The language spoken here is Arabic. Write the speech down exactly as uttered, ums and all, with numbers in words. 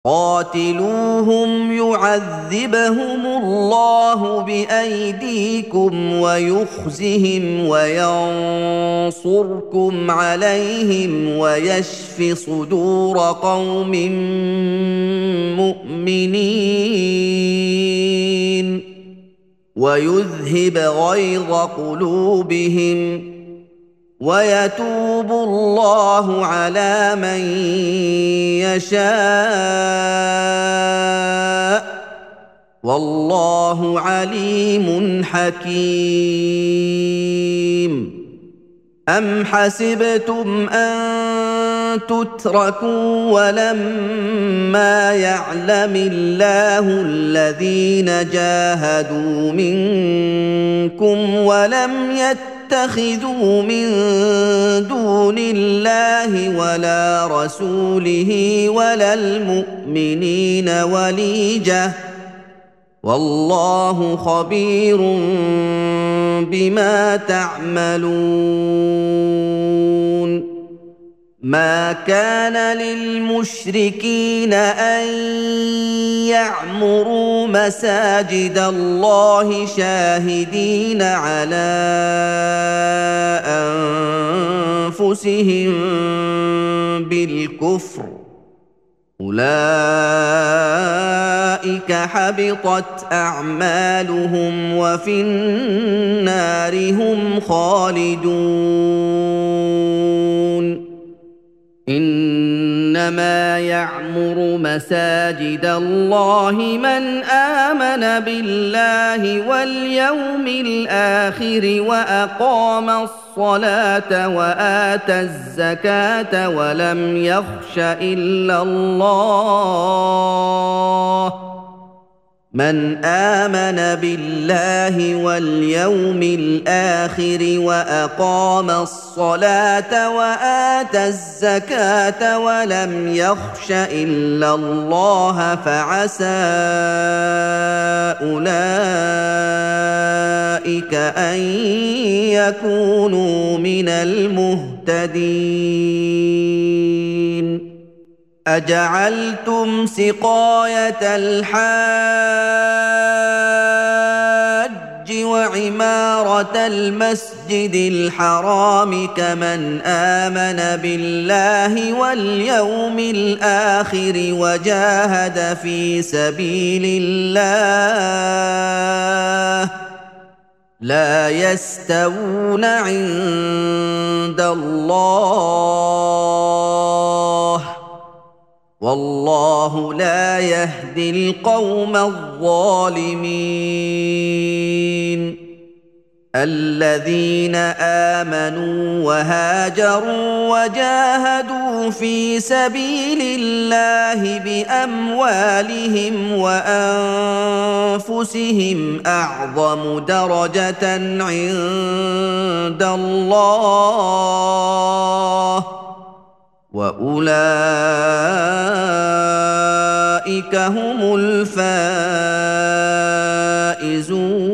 قاتلوهم يعذبهم الله بأيديكم ويخزهم وينصركم عليهم ويشف صدور قوم مؤمنين ويذهب غيظ قلوبهم ويتوب الله على من يشاء والله عليم حكيم. أم حسبتم أن تتركوا ولما يعلم الله الذين جاهدوا منكم ولم يتخذوا من دون الله ولا رسوله ولا المؤمنين وليجة والله خبير بما تعملون. ما كان للمشركين أن يعمروا مساجد الله شاهدين على أنفسهم بالكفر أولئك حبطت أعمالهم وفي النار هم خالدون. إنما يعمر مساجد الله من آمن بالله واليوم الآخر وأقام الصلاة وآتى الزكاة ولم يخش إلا الله من آمن بالله واليوم الآخر وأقام الصلاة وآتى الزكاة ولم يخش إلا الله فعسى أولئك أن يكونوا من المهتدين. أجعلتم سقاية الحاج وعمارة المسجد الحرام كمن آمن بالله واليوم الآخر وجاهد في سبيل الله لا يستوون عند الله والله لا يهدي القوم الظالمين. الذين آمنوا وهاجروا وجاهدوا في سبيل الله بأموالهم وأنفسهم أعظم درجة عند الله وأولئك هم الفائزون.